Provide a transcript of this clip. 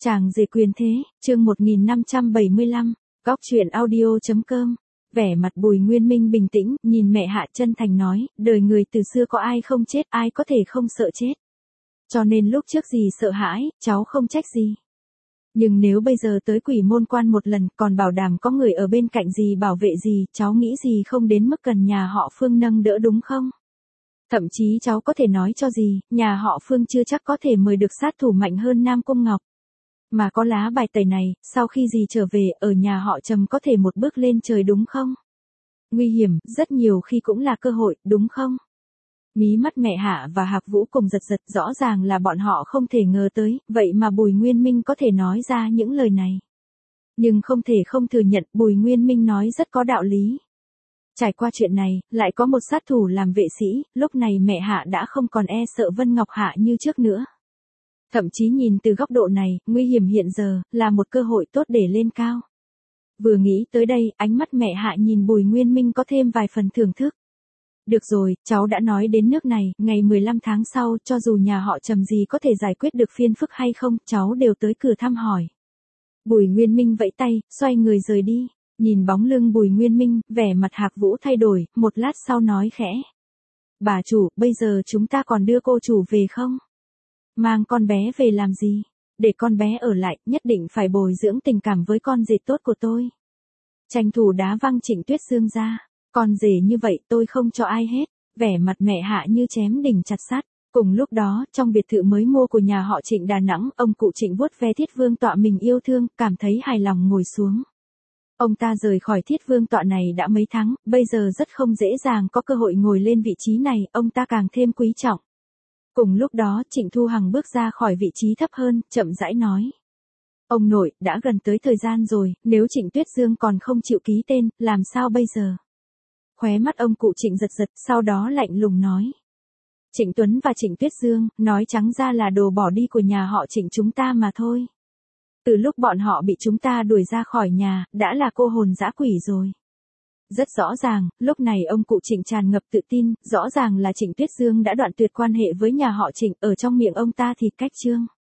Chàng rể quyền thế, chương 1575, góc truyện audio.com. Vẻ mặt Bùi Nguyên Minh bình tĩnh, nhìn mẹ Hạ chân thành nói, đời người từ xưa có ai không chết, ai có thể không sợ chết. Cho nên lúc trước gì sợ hãi, cháu không trách gì. Nhưng nếu bây giờ tới Quỷ Môn Quan một lần, còn bảo đảm có người ở bên cạnh gì bảo vệ gì, cháu nghĩ gì không đến mức cần nhà họ Phương nâng đỡ đúng không? Thậm chí cháu có thể nói cho gì, nhà họ Phương chưa chắc có thể mời được sát thủ mạnh hơn Nam Cung Ngọc. Mà có lá bài tẩy này, sau khi gì trở về, ở nhà họ Trầm có thể một bước lên trời đúng không? Nguy hiểm, rất nhiều khi cũng là cơ hội, đúng không? Mí mắt mẹ Hạ và Hạc Vũ cùng giật giật, rõ ràng là bọn họ không thể ngờ tới, vậy mà Bùi Nguyên Minh có thể nói ra những lời này. Nhưng không thể không thừa nhận, Bùi Nguyên Minh nói rất có đạo lý. Trải qua chuyện này, lại có một sát thủ làm vệ sĩ, lúc này mẹ Hạ đã không còn e sợ Vân Ngọc Hạ như trước nữa. Thậm chí nhìn từ góc độ này, nguy hiểm hiện giờ, là một cơ hội tốt để lên cao. Vừa nghĩ tới đây, ánh mắt mẹ Hạ nhìn Bùi Nguyên Minh có thêm vài phần thưởng thức. Được rồi, cháu đã nói đến nước này, ngày 15 tháng sau, cho dù nhà họ Trầm gì có thể giải quyết được phiền phức hay không, cháu đều tới cửa thăm hỏi. Bùi Nguyên Minh vẫy tay, xoay người rời đi. Nhìn bóng lưng Bùi Nguyên Minh, vẻ mặt Hạc Vũ thay đổi, một lát sau nói khẽ. Bà chủ, bây giờ chúng ta còn đưa cô chủ về không? Mang con bé về làm gì? Để con bé ở lại, nhất định phải bồi dưỡng tình cảm với con rể tốt của tôi. Tranh thủ đá văng Trịnh Tuyết Dương ra. Con rể như vậy tôi không cho ai hết. Vẻ mặt mẹ Hạ như chém đỉnh chặt sắt. Cùng lúc đó, trong biệt thự mới mua của nhà họ Trịnh Đà Nẵng, ông cụ Trịnh vuốt ve Thiết Vương tọa mình yêu thương, cảm thấy hài lòng ngồi xuống. Ông ta rời khỏi Thiết Vương tọa này đã mấy tháng, bây giờ rất không dễ dàng có cơ hội ngồi lên vị trí này, ông ta càng thêm quý trọng. Cùng lúc đó, Trịnh Thu Hằng bước ra khỏi vị trí thấp hơn, chậm rãi nói. Ông nội, đã gần tới thời gian rồi, nếu Trịnh Tuyết Dương còn không chịu ký tên, làm sao bây giờ? Khóe mắt ông cụ Trịnh giật giật, sau đó lạnh lùng nói. Trịnh Tuấn và Trịnh Tuyết Dương, nói trắng ra là đồ bỏ đi của nhà họ Trịnh chúng ta mà thôi. Từ lúc bọn họ bị chúng ta đuổi ra khỏi nhà, đã là cô hồn dã quỷ rồi. Rất rõ ràng, lúc này ông cụ Trịnh tràn ngập tự tin, rõ ràng là Trịnh Tuyết Dương đã đoạn tuyệt quan hệ với nhà họ Trịnh, ở trong miệng ông ta thì cách trương.